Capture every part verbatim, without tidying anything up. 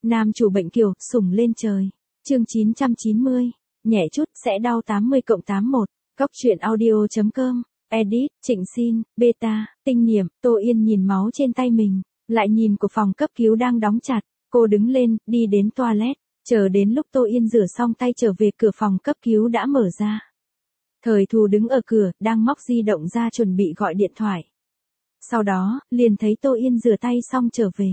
Nam chủ bệnh kiều, sủng lên trời. Chương chín trăm chín mươi, nhẹ chút sẽ đau tám mươi cộng tám mươi mốt. Góc truyện audio chấm com. Edit, Trịnh Xin, Beta, Tinh Niệm. Tô Yên nhìn máu trên tay mình, lại nhìn của phòng cấp cứu đang đóng chặt. Cô đứng lên, đi đến toilet. Chờ đến lúc Tô Yên rửa xong tay trở về, cửa phòng cấp cứu đã mở ra. Thời Thù đứng ở cửa, đang móc di động ra chuẩn bị gọi điện thoại. Sau đó, liền thấy Tô Yên rửa tay xong trở về.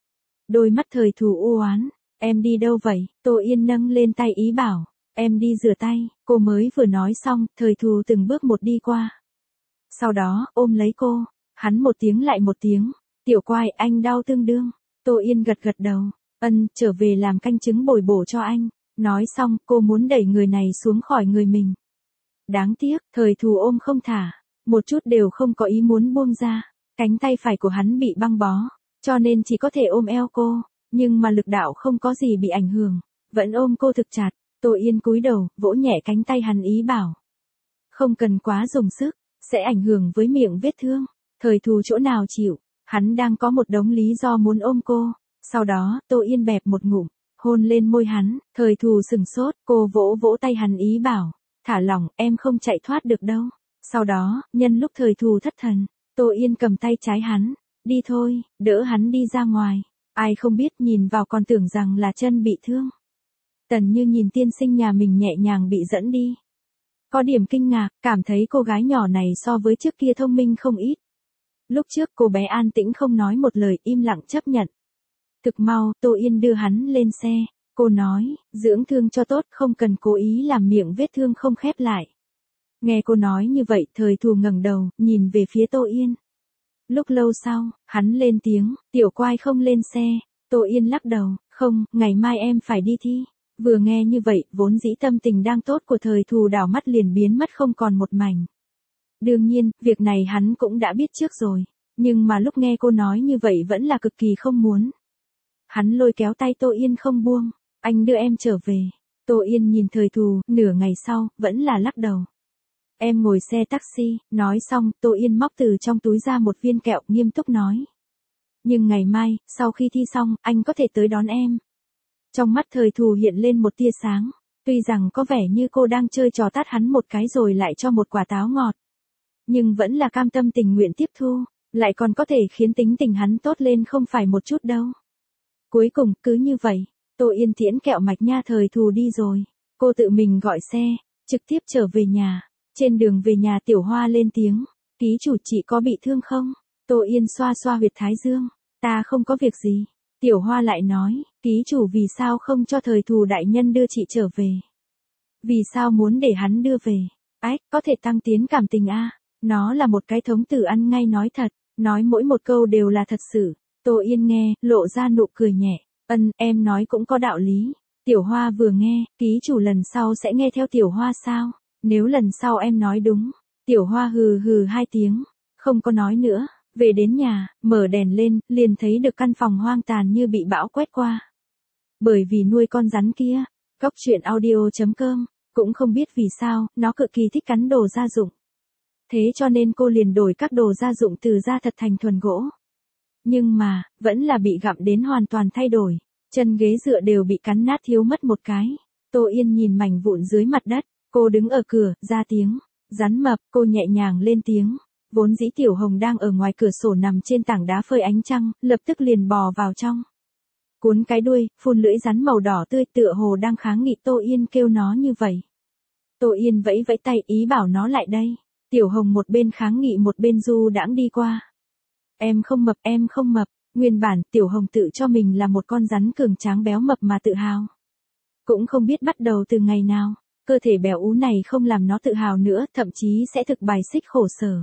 Đôi mắt Thời Thù u oán, em đi đâu vậy? Tô Yên nâng lên tay ý bảo, em đi rửa tay. Cô mới vừa nói xong, Thời Thù từng bước một đi qua. Sau đó, ôm lấy cô, hắn một tiếng lại một tiếng, tiểu Quai anh đau tương đương. Tô Yên gật gật đầu, ân, trở về làm canh trứng bồi bổ cho anh. Nói xong, cô muốn đẩy người này xuống khỏi người mình. Đáng tiếc, Thời Thù ôm không thả, một chút đều không có ý muốn buông ra. Cánh tay phải của hắn bị băng bó, cho nên chỉ có thể ôm eo cô, nhưng mà lực đạo không có gì bị ảnh hưởng, vẫn ôm cô thực chặt. Tô Yên cúi đầu, vỗ nhẹ cánh tay hắn ý bảo, không cần quá dùng sức, sẽ ảnh hưởng với miệng vết thương. Thời Thù chỗ nào chịu, hắn đang có một đống lý do muốn ôm cô. Sau đó, Tô Yên bẹp một ngụm, hôn lên môi hắn. Thời Thù sừng sốt, cô vỗ vỗ tay hắn ý bảo, thả lỏng, em không chạy thoát được đâu. Sau đó, nhân lúc Thời Thù thất thần, Tô Yên cầm tay trái hắn, đi thôi, đỡ hắn đi ra ngoài. Ai không biết nhìn vào còn tưởng rằng là chân bị thương. Tần Như nhìn tiên sinh nhà mình nhẹ nhàng bị dẫn đi. Có điểm kinh ngạc, cảm thấy cô gái nhỏ này so với trước kia thông minh không ít. Lúc trước cô bé an tĩnh không nói một lời, im lặng chấp nhận. Thực mau, Tô Yên đưa hắn lên xe. Cô nói, dưỡng thương cho tốt, không cần cố ý làm miệng vết thương không khép lại. Nghe cô nói như vậy, Thời Thù ngẩng đầu, nhìn về phía Tô Yên. Lúc lâu sau, hắn lên tiếng, tiểu Quai không lên xe. Tô Yên lắc đầu, không, ngày mai em phải đi thi. Vừa nghe như vậy, vốn dĩ tâm tình đang tốt của Thời Thù đảo mắt liền biến mất không còn một mảnh. Đương nhiên, việc này hắn cũng đã biết trước rồi, nhưng mà lúc nghe cô nói như vậy vẫn là cực kỳ không muốn. Hắn lôi kéo tay Tô Yên không buông, anh đưa em trở về. Tô Yên nhìn Thời Thù, nửa ngày sau, vẫn là lắc đầu. Em ngồi xe taxi. Nói xong, Tô Yên móc từ trong túi ra một viên kẹo, nghiêm túc nói. Nhưng ngày mai, sau khi thi xong, anh có thể tới đón em. Trong mắt Thời Thù hiện lên một tia sáng, tuy rằng có vẻ như cô đang chơi trò tát hắn một cái rồi lại cho một quả táo ngọt. Nhưng vẫn là cam tâm tình nguyện tiếp thu, lại còn có thể khiến tính tình hắn tốt lên không phải một chút đâu. Cuối cùng, cứ như vậy, Tô Yên tiễn kẹo mạch nha Thời Thù đi rồi. Cô tự mình gọi xe, trực tiếp trở về nhà. Trên đường về nhà Tiểu Hoa lên tiếng, ký chủ chị có bị thương không? Tô Yên xoa xoa huyệt thái dương, ta không có việc gì. Tiểu Hoa lại nói, ký chủ vì sao không cho Thời Thù đại nhân đưa chị trở về? Vì sao muốn để hắn đưa về? Ách, có thể tăng tiến cảm tình a. Nó là một cái thống tử ăn ngay nói thật, nói mỗi một câu đều là thật sự. Tô Yên nghe, lộ ra nụ cười nhẹ, ân, em nói cũng có đạo lý. Tiểu Hoa vừa nghe, ký chủ lần sau sẽ nghe theo Tiểu Hoa sao? Nếu lần sau em nói đúng. Tiểu Hoa hừ hừ hai tiếng, không có nói nữa. Về đến nhà, mở đèn lên, liền thấy được căn phòng hoang tàn như bị bão quét qua. Bởi vì nuôi con rắn kia, góc truyện audio chấm com, cũng không biết vì sao, nó cực kỳ thích cắn đồ gia dụng. Thế cho nên cô liền đổi các đồ gia dụng từ da thật thành thuần gỗ. Nhưng mà, vẫn là bị gặm đến hoàn toàn thay đổi. Chân ghế dựa đều bị cắn nát thiếu mất một cái. Tô Yên nhìn mảnh vụn dưới mặt đất, cô đứng ở cửa, ra tiếng. Rắn mập, cô nhẹ nhàng lên tiếng. Vốn dĩ Tiểu Hồng đang ở ngoài cửa sổ nằm trên tảng đá phơi ánh trăng, lập tức liền bò vào trong. Cuốn cái đuôi, phun lưỡi rắn màu đỏ tươi tựa hồ đang kháng nghị Tô Yên kêu nó như vậy. Tô Yên vẫy vẫy tay ý bảo nó lại đây. Tiểu Hồng một bên kháng nghị một bên du đãng đi qua. Em không mập, em không mập. Nguyên bản, Tiểu Hồng tự cho mình là một con rắn cường tráng béo mập mà tự hào. Cũng không biết bắt đầu từ ngày nào, cơ thể béo ú này không làm nó tự hào nữa, thậm chí sẽ thực bài xích khổ sở.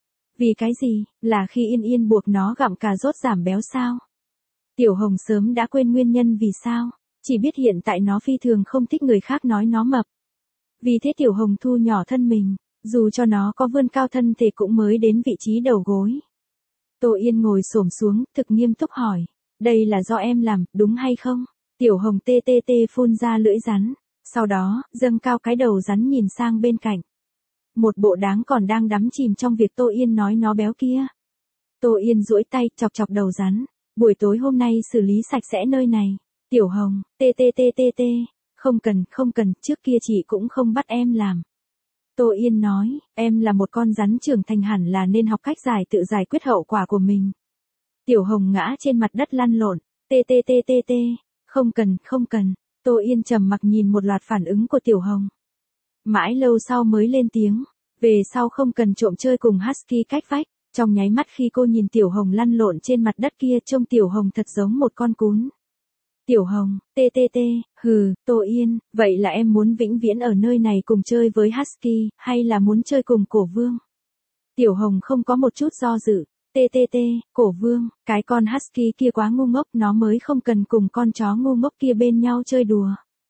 Vì cái gì, là khi Yên Yên buộc nó gặm cà rốt giảm béo sao? Tiểu Hồng sớm đã quên nguyên nhân vì sao, chỉ biết hiện tại nó phi thường không thích người khác nói nó mập. Vì thế Tiểu Hồng thu nhỏ thân mình, dù cho nó có vươn cao thân thể cũng mới đến vị trí đầu gối. Tô Yên ngồi xổm xuống, thực nghiêm túc hỏi, đây là do em làm, đúng hay không? Tiểu Hồng tê tê tê phun ra lưỡi rắn, sau đó, dâng cao cái đầu rắn nhìn sang bên cạnh. Một bộ đáng còn đang đắm chìm trong việc Tô Yên nói nó béo kia. Tô Yên duỗi tay, chọc chọc đầu rắn, buổi tối hôm nay xử lý sạch sẽ nơi này. Tiểu Hồng, tê tê tê tê tê, không cần, không cần, trước kia chị cũng không bắt em làm. Tô Yên nói, em là một con rắn trưởng thành hẳn là nên học cách giải tự giải quyết hậu quả của mình. Tiểu Hồng ngã trên mặt đất lăn lộn, tê tê tê tê tê, không cần, không cần. Tô Yên trầm mặc nhìn một loạt phản ứng của Tiểu Hồng. Mãi lâu sau mới lên tiếng, về sau không cần trộm chơi cùng Husky cách vách. Trong nháy mắt khi cô nhìn Tiểu Hồng lăn lộn trên mặt đất kia trông Tiểu Hồng thật giống một con cún. Tiểu Hồng, tê tê tê, hừ, Tô Yên, vậy là em muốn vĩnh viễn ở nơi này cùng chơi với Husky, hay là muốn chơi cùng Cổ Vương? Tiểu Hồng không có một chút do dự, tê tê tê, Cổ Vương, cái con Husky kia quá ngu ngốc, nó mới không cần cùng con chó ngu ngốc kia bên nhau chơi đùa.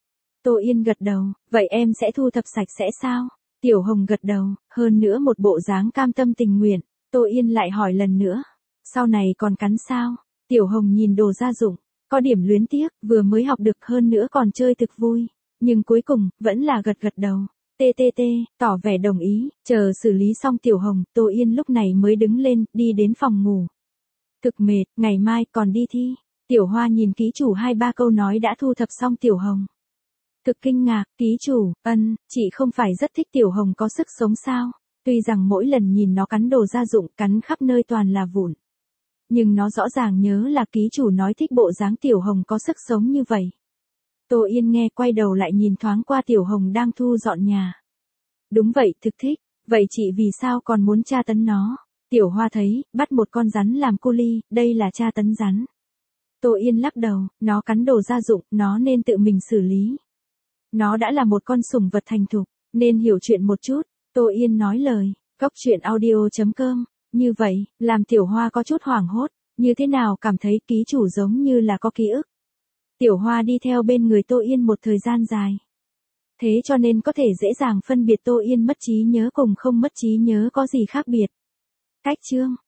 Tô Yên gật đầu, vậy em sẽ thu thập sạch sẽ sao? Tiểu Hồng gật đầu, hơn nữa một bộ dáng cam tâm tình nguyện. Tô Yên lại hỏi lần nữa, sau này còn cắn sao? Tiểu Hồng nhìn đồ gia dụng, có điểm luyến tiếc, vừa mới học được hơn nữa còn chơi thực vui, nhưng cuối cùng, vẫn là gật gật đầu. Tê tê tê, tỏ vẻ đồng ý, chờ xử lý xong Tiểu Hồng, Tô Yên lúc này mới đứng lên, đi đến phòng ngủ. Thực mệt, ngày mai còn đi thi. Tiểu Hoa nhìn ký chủ hai ba câu nói đã thu thập xong Tiểu Hồng. Thực kinh ngạc, ký chủ, ân, chị không phải rất thích Tiểu Hồng có sức sống sao? Tuy rằng mỗi lần nhìn nó cắn đồ gia dụng, cắn khắp nơi toàn là vụn. Nhưng nó rõ ràng nhớ là ký chủ nói thích bộ dáng Tiểu Hồng có sức sống như vậy. Tô Yên nghe quay đầu lại nhìn thoáng qua Tiểu Hồng đang thu dọn nhà. Đúng vậy, thực thích, vậy chị vì sao còn muốn tra tấn nó? Tiểu Hoa thấy, bắt một con rắn làm cu li, đây là tra tấn rắn. Tô Yên lắc đầu, nó cắn đồ gia dụng, nó nên tự mình xử lý. Nó đã là một con sủng vật thành thục, nên hiểu chuyện một chút. Tô Yên nói lời, góc truyện audio chấm com, như vậy, làm Tiểu Hoa có chút hoảng hốt, như thế nào cảm thấy ký chủ giống như là có ký ức. Tiểu Hoa đi theo bên người Tô Yên một thời gian dài. Thế cho nên có thể dễ dàng phân biệt Tô Yên mất trí nhớ cùng không mất trí nhớ có gì khác biệt. Cách chương